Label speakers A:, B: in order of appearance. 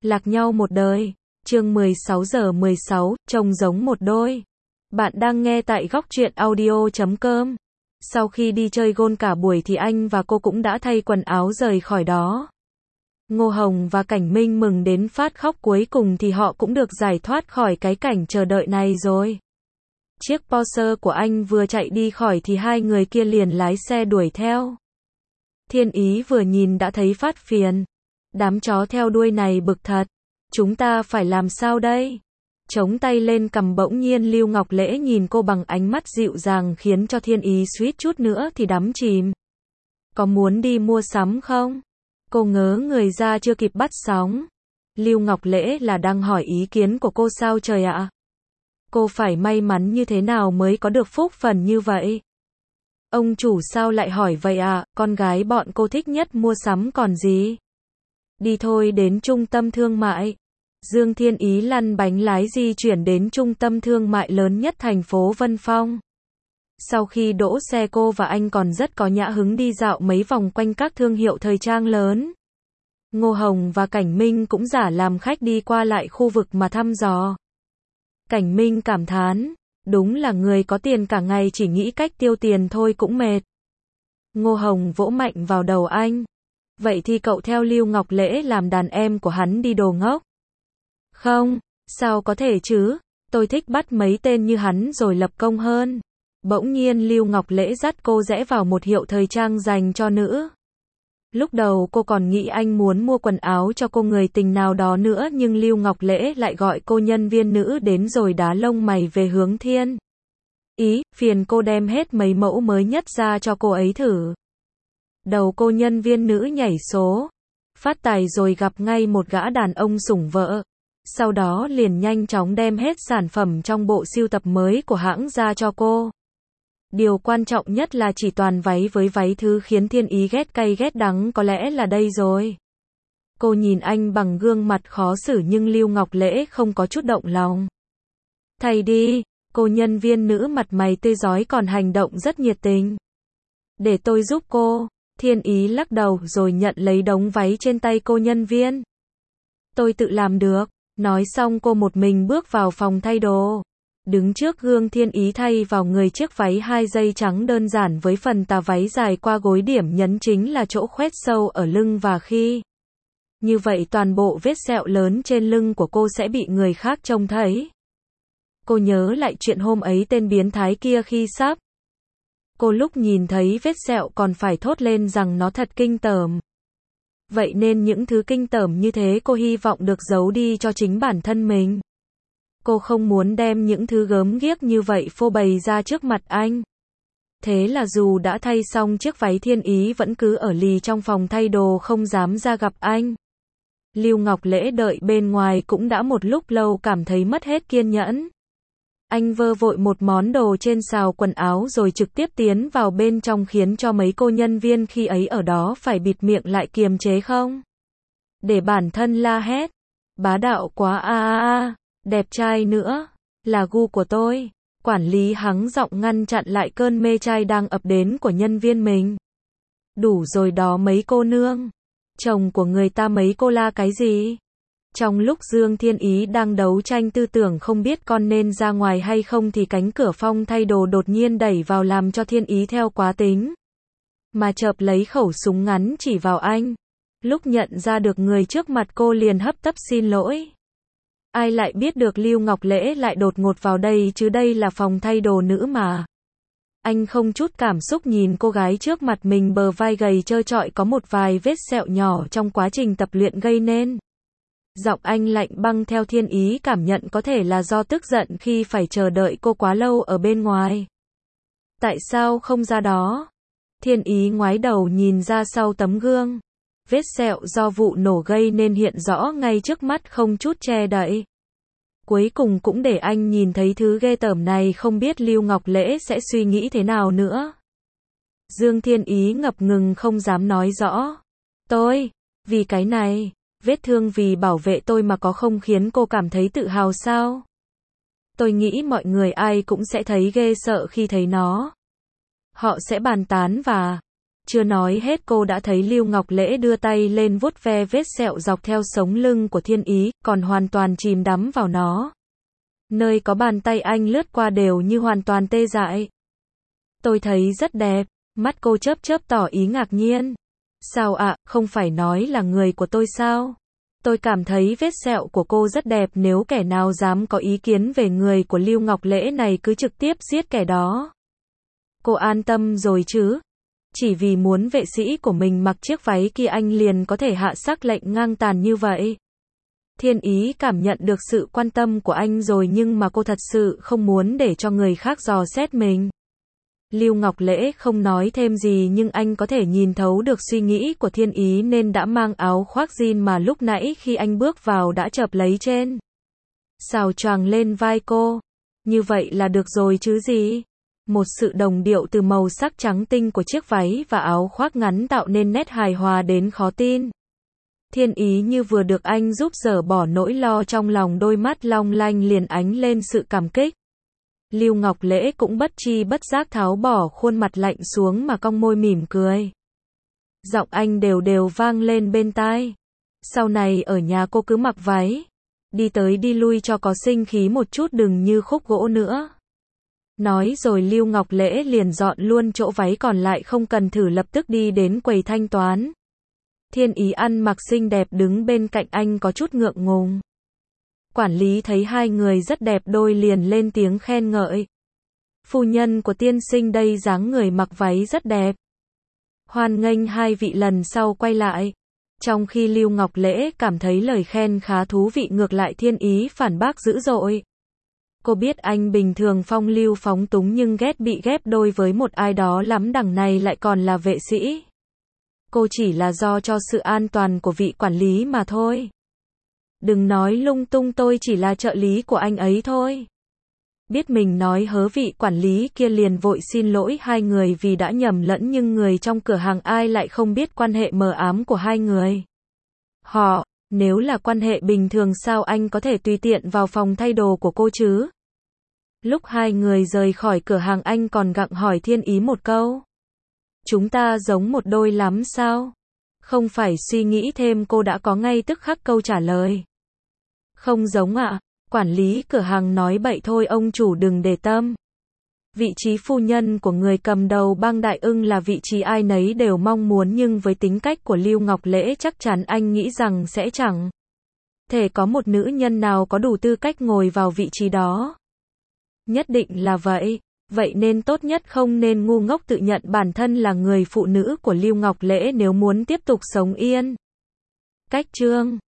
A: Lạc nhau một đời. Chương 16:16, trông giống một đôi. Bạn đang nghe tại góc truyện audio.com. Sau khi đi chơi golf cả buổi thì anh và cô cũng đã thay quần áo rời khỏi đó. Ngô Hồng và Cảnh Minh mừng đến phát khóc, cuối cùng thì họ cũng được giải thoát khỏi cái cảnh chờ đợi này rồi. Chiếc Porsche của anh vừa chạy đi khỏi thì hai người kia liền lái xe đuổi theo. Thiên Ý vừa nhìn đã thấy phát phiền. Đám chó theo đuôi này bực thật. Chúng ta phải làm sao đây? Chống tay lên cằm, bỗng nhiên Lưu Ngọc Lễ nhìn cô bằng ánh mắt dịu dàng khiến cho Thiên Ý suýt chút nữa thì đắm chìm. Có muốn đi mua sắm không? Cô ngớ người ra chưa kịp bắt sóng. Lưu Ngọc Lễ là đang hỏi ý kiến của cô sao trời ạ? Cô phải may mắn như thế nào mới có được phúc phần như vậy? Ông chủ sao lại hỏi vậy ạ? Con gái bọn cô thích nhất mua sắm còn gì? Đi thôi, đến trung tâm thương mại. Dương Thiên Ý lăn bánh lái di chuyển đến trung tâm thương mại lớn nhất thành phố Vân Phong. Sau khi đỗ xe, cô và anh còn rất có nhã hứng đi dạo mấy vòng quanh các thương hiệu thời trang lớn. Ngô Hồng và Cảnh Minh cũng giả làm khách đi qua lại khu vực mà thăm dò. Cảnh Minh cảm thán, đúng là người có tiền cả ngày chỉ nghĩ cách tiêu tiền thôi cũng mệt. Ngô Hồng vỗ mạnh vào đầu anh. Vậy thì cậu theo Lưu Ngọc Lễ làm đàn em của hắn đi đồ ngốc. Không, sao có thể chứ, tôi thích bắt mấy tên như hắn rồi lập công hơn. Bỗng nhiên Lưu Ngọc Lễ dắt cô rẽ vào một hiệu thời trang dành cho nữ. Lúc đầu cô còn nghĩ anh muốn mua quần áo cho cô người tình nào đó nữa, nhưng Lưu Ngọc Lễ lại gọi cô nhân viên nữ đến rồi đá lông mày về hướng Thiên Ý, phiền cô đem hết mấy mẫu mới nhất ra cho cô ấy thử. Đầu cô nhân viên nữ nhảy số, phát tài rồi gặp ngay một gã đàn ông sủng vợ. Sau đó liền nhanh chóng đem hết sản phẩm trong bộ sưu tập mới của hãng ra cho cô. Điều quan trọng nhất là chỉ toàn váy với váy, thứ khiến Thiên Ý ghét cay ghét đắng có lẽ là đây rồi. Cô nhìn anh bằng gương mặt khó xử nhưng Lưu Ngọc Lễ không có chút động lòng. Thay đi, cô nhân viên nữ mặt mày tươi rói còn hành động rất nhiệt tình. Để tôi giúp cô. Thiên Ý lắc đầu rồi nhận lấy đống váy trên tay cô nhân viên. Tôi tự làm được. Nói xong cô một mình bước vào phòng thay đồ. Đứng trước gương, Thiên Ý thay vào người chiếc váy 2 dây trắng đơn giản với phần tà váy dài qua gối, điểm nhấn chính là chỗ khoét sâu ở lưng, và khi như vậy toàn bộ vết sẹo lớn trên lưng của cô sẽ bị người khác trông thấy. Cô nhớ lại chuyện hôm ấy tên biến thái kia khi sắp. Cô lúc nhìn thấy vết sẹo còn phải thốt lên rằng nó thật kinh tởm. Vậy nên những thứ kinh tởm như thế cô hy vọng được giấu đi cho chính bản thân mình. Cô không muốn đem những thứ gớm ghiếc như vậy phô bày ra trước mặt anh. Thế là dù đã thay xong chiếc váy, Thiên Ý vẫn cứ ở lì trong phòng thay đồ không dám ra gặp anh. Lưu Ngọc Lễ đợi bên ngoài cũng đã một lúc lâu, cảm thấy mất hết kiên nhẫn. Anh vơ vội một món đồ trên sào quần áo rồi trực tiếp tiến vào bên trong, khiến cho mấy cô nhân viên khi ấy ở đó phải bịt miệng lại kiềm chế không để bản thân la hét. Bá đạo quá a, đẹp trai nữa, là gu của tôi. Quản lý hắng giọng ngăn chặn lại cơn mê trai đang ập đến của nhân viên mình. Đủ rồi đó mấy cô nương, chồng của người ta mấy cô la cái gì? Trong lúc Dương Thiên Ý đang đấu tranh tư tưởng không biết con nên ra ngoài hay không thì cánh cửa phòng thay đồ đột nhiên đẩy vào, làm cho Thiên Ý theo quá tính mà chợp lấy khẩu súng ngắn chỉ vào anh. Lúc nhận ra được người trước mặt, cô liền hấp tấp xin lỗi. Ai lại biết được Lưu Ngọc Lễ lại đột ngột vào đây chứ, đây là phòng thay đồ nữ mà. Anh không chút cảm xúc nhìn cô gái trước mặt mình, bờ vai gầy trơ trọi có một vài vết sẹo nhỏ trong quá trình tập luyện gây nên. Giọng anh lạnh băng, theo Thiên Ý cảm nhận có thể là do tức giận khi phải chờ đợi cô quá lâu ở bên ngoài. Tại sao không ra đó? Thiên Ý ngoái đầu nhìn ra sau tấm gương. Vết sẹo do vụ nổ gây nên hiện rõ ngay trước mắt, không chút che đậy. Cuối cùng cũng để anh nhìn thấy thứ ghê tởm này, không biết Lưu Ngọc Lễ sẽ suy nghĩ thế nào nữa. Dương Thiên Ý ngập ngừng không dám nói rõ. Vì cái này, vết thương vì bảo vệ tôi mà có không khiến cô cảm thấy tự hào sao? Tôi nghĩ mọi người ai cũng sẽ thấy ghê sợ khi thấy nó. Họ sẽ bàn tán và Chưa nói hết cô đã thấy Lưu Ngọc Lễ đưa tay lên vuốt ve vết sẹo dọc theo sống lưng của Thiên Ý, còn hoàn toàn chìm đắm vào nó. Nơi có bàn tay anh lướt qua đều như hoàn toàn tê dại. Tôi thấy rất đẹp, mắt cô chớp chớp tỏ ý ngạc nhiên. Sao ạ, không phải nói là người của tôi sao? Tôi cảm thấy vết sẹo của cô rất đẹp, nếu kẻ nào dám có ý kiến về người của Lưu Ngọc Lễ này cứ trực tiếp giết kẻ đó. Cô an tâm rồi chứ? Chỉ vì muốn vệ sĩ của mình mặc chiếc váy kia anh liền có thể hạ sắc lệnh ngang tàn như vậy. Thiên Ý cảm nhận được sự quan tâm của anh rồi nhưng mà cô thật sự không muốn để cho người khác dò xét mình. Lưu Ngọc Lễ không nói thêm gì nhưng anh có thể nhìn thấu được suy nghĩ của Thiên Ý nên đã mang áo khoác jean mà lúc nãy khi anh bước vào đã chợp lấy trên. Xào choàng lên vai cô. Như vậy là được rồi chứ gì? Một sự đồng điệu từ màu sắc trắng tinh của chiếc váy và áo khoác ngắn tạo nên nét hài hòa đến khó tin. Thiên Ý như vừa được anh giúp dỡ bỏ nỗi lo trong lòng, đôi mắt long lanh liền ánh lên sự cảm kích. Lưu Ngọc Lễ cũng bất tri bất giác tháo bỏ khuôn mặt lạnh xuống mà cong môi mỉm cười. Giọng anh đều đều vang lên bên tai. Sau này ở nhà cô cứ mặc váy, đi tới đi lui cho có sinh khí một chút, đừng như khúc gỗ nữa. Nói rồi Lưu Ngọc Lễ liền dọn luôn chỗ váy còn lại, không cần thử, lập tức đi đến quầy thanh toán. Thiên Ý ăn mặc xinh đẹp đứng bên cạnh anh có chút ngượng ngùng. Quản lý thấy hai người rất đẹp đôi liền lên tiếng khen ngợi. Phu nhân của tiên sinh đây dáng người mặc váy rất đẹp. Hoan nghênh hai vị lần sau quay lại. Trong khi Lưu Ngọc Lễ cảm thấy lời khen khá thú vị, ngược lại Thiên Ý phản bác dữ dội. Cô biết anh bình thường phong lưu phóng túng nhưng ghét bị ghép đôi với một ai đó lắm, đằng này lại còn là vệ sĩ. Cô chỉ là do cho sự an toàn của vị quản lý mà thôi. Đừng nói lung tung, tôi chỉ là trợ lý của anh ấy thôi. Biết mình nói hớ, vị quản lý kia liền vội xin lỗi hai người vì đã nhầm lẫn, nhưng người trong cửa hàng ai lại không biết quan hệ mờ ám của hai người. Nếu là quan hệ bình thường sao anh có thể tùy tiện vào phòng thay đồ của cô chứ? Lúc hai người rời khỏi cửa hàng anh còn gặng hỏi Thiên Ý một câu. Chúng ta giống một đôi lắm sao? Không phải suy nghĩ thêm, cô đã có ngay tức khắc câu trả lời. Không giống ạ. Quản lý cửa hàng nói bậy thôi, ông chủ đừng để tâm. Vị trí phu nhân của người cầm đầu bang Đại Ưng là vị trí ai nấy đều mong muốn, nhưng với tính cách của Lưu Ngọc Lễ chắc chắn anh nghĩ rằng sẽ chẳng thể có một nữ nhân nào có đủ tư cách ngồi vào vị trí đó. Nhất định là vậy. Vậy nên tốt nhất không nên ngu ngốc tự nhận bản thân là người phụ nữ của Lưu Ngọc Lễ nếu muốn tiếp tục sống yên. Cách chương